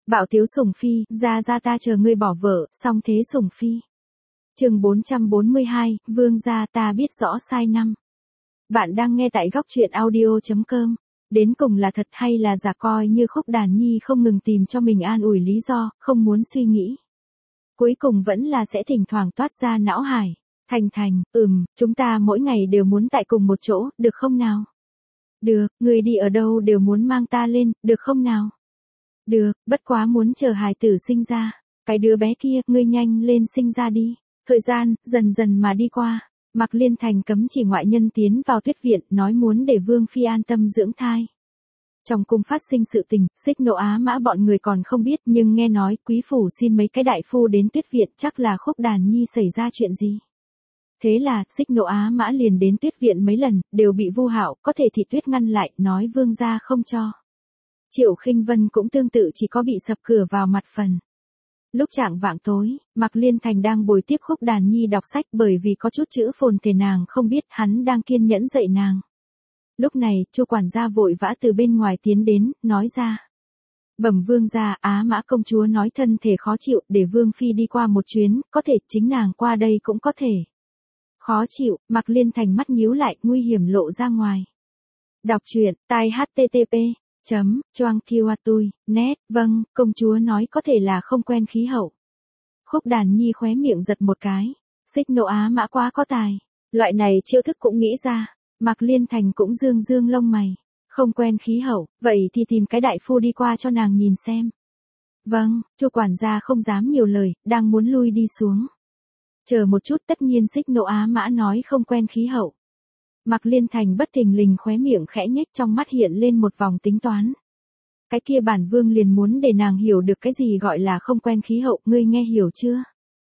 Bạo tiếu sủng phi, ra ta chờ ngươi bỏ vợ, xong thế sủng phi. Chương 442, vương gia ta biết rõ sai năm. Bạn đang nghe tại góc truyện audio.com. Đến cùng là thật hay là giả, coi như Khúc Đàn Nhi không ngừng tìm cho mình an ủi lý do, không muốn suy nghĩ. Cuối cùng vẫn là sẽ thỉnh thoảng toát ra não hải. Thành, chúng ta mỗi ngày đều muốn tại cùng một chỗ, được không nào? Được, người đi ở đâu đều muốn mang ta lên, được không nào? Được, bất quá muốn chờ hài tử sinh ra. Cái đứa bé kia, ngươi nhanh lên sinh ra đi. Thời gian, dần dần mà đi qua. Mạc Liên Thành cấm chỉ ngoại nhân tiến vào Tuyết viện, nói muốn để Vương Phi an tâm dưỡng thai. Trong cung phát sinh sự tình, Xích Nộ Á Mã bọn người còn không biết, nhưng nghe nói quý phủ xin mấy cái đại phu đến Tuyết viện, chắc là Khúc Đàn Nhi xảy ra chuyện gì. Thế là, Xích Nộ Á Mã liền đến Tuyết viện mấy lần, đều bị Vu Hạo, có thể Thị Tuyết ngăn lại, nói vương gia không cho. Triệu Khinh Vân cũng tương tự, chỉ có bị sập cửa vào mặt phần. Lúc chạng vạng tối, Mạc Liên Thành đang bồi tiếp Khúc Đàn Nhi đọc sách, bởi vì có chút chữ phồn thể nàng không biết, hắn đang kiên nhẫn dạy nàng. Lúc này, Chu quản gia vội vã từ bên ngoài tiến đến, nói ra. Bẩm vương gia, Á Mã công chúa nói thân thể khó chịu, để Vương Phi đi qua một chuyến, có thể chính nàng qua đây cũng có thể. Khó chịu, Mạc Liên Thành mắt nhíu lại, nguy hiểm lộ ra ngoài. Đọc truyện, tai http://choang kiwatui, net, vâng, công chúa nói có thể là không quen khí hậu. Khúc Đàn Nhi khóe miệng giật một cái. Xích Nộ Á Mã quá có tài. Loại này chiêu thức cũng nghĩ ra. Mạc Liên Thành cũng dương lông mày. Không quen khí hậu, vậy thì tìm cái đại phu đi qua cho nàng nhìn xem. Vâng, Chu quản gia không dám nhiều lời, đang muốn lui đi xuống. Chờ một chút, tất nhiên Xích Nộ Á Mã nói không quen khí hậu. Mạc Liên Thành bất thình lình khóe miệng khẽ nhếch, trong mắt hiện lên một vòng tính toán. Cái kia bản vương liền muốn để nàng hiểu được cái gì gọi là không quen khí hậu, ngươi nghe hiểu chưa?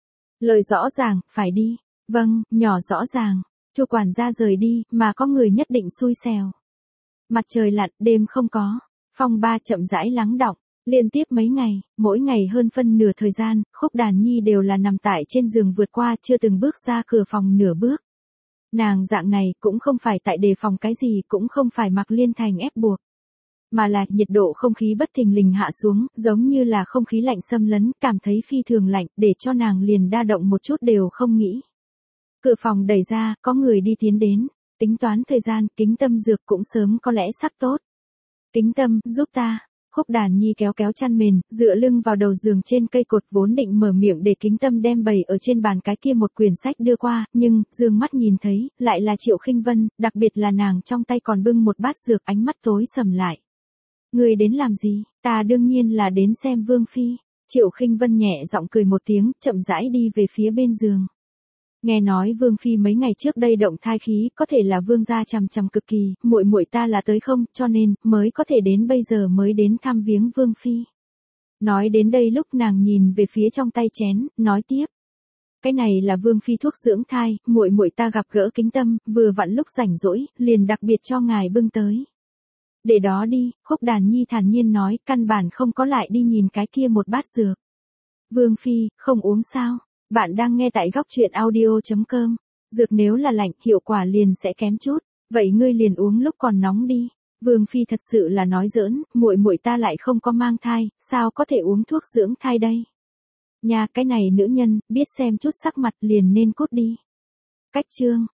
Lời rõ ràng, phải đi. Vâng, nhỏ rõ ràng. Chu quản gia rời đi, mà có người nhất định xui xẻo. Mặt trời lặn, đêm không có. Phong ba chậm rãi lắng đọng. Liên tiếp mấy ngày, mỗi ngày hơn phân nửa thời gian, Khúc Đàn Nhi đều là nằm tại trên giường vượt qua, chưa từng bước ra cửa phòng nửa bước. Nàng dạng này cũng không phải tại đề phòng cái gì, cũng không phải Mạc Liên Thành ép buộc. Mà là nhiệt độ không khí bất thình lình hạ xuống, giống như là không khí lạnh xâm lấn, cảm thấy phi thường lạnh, để cho nàng liền đa động một chút đều không nghĩ. Cửa phòng đẩy ra, có người đi tiến đến, tính toán thời gian, Kính Tâm dược cũng sớm có lẽ sắp tốt. Kính Tâm, giúp ta. Khúc Đàn Nhi kéo chăn mền, dựa lưng vào đầu giường trên cây cột, vốn định mở miệng để Kính Tâm đem bày ở trên bàn cái kia một quyển sách đưa qua, nhưng, dương mắt nhìn thấy, lại là Triệu Khinh Vân, đặc biệt là nàng trong tay còn bưng một bát dược, ánh mắt tối sầm lại. Người đến làm gì? Ta đương nhiên là đến xem Vương Phi. Triệu Khinh Vân nhẹ giọng cười một tiếng, chậm rãi đi về phía bên giường. Nghe nói Vương Phi mấy ngày trước đây động thai khí, có thể là vương gia chằm cực kỳ, muội ta là tới không, cho nên, mới có thể đến bây giờ mới đến thăm viếng Vương Phi. Nói đến đây lúc nàng nhìn về phía trong tay chén, nói tiếp. Cái này là Vương Phi thuốc dưỡng thai, muội ta gặp gỡ Kính Tâm, vừa vặn lúc rảnh rỗi, liền đặc biệt cho ngài bưng tới. Để đó đi, Khúc Đàn Nhi thản nhiên nói, căn bản không có lại đi nhìn cái kia một bát dược. Vương Phi, không uống sao? Bạn đang nghe tại góc truyện audio.com. Dược nếu là lạnh, hiệu quả liền sẽ kém chút. Vậy ngươi liền uống lúc còn nóng đi. Vương Phi thật sự là nói giỡn, muội ta lại không có mang thai, sao có thể uống thuốc dưỡng thai đây? Nhà cái này nữ nhân, biết xem chút sắc mặt liền nên cút đi. Cách chương.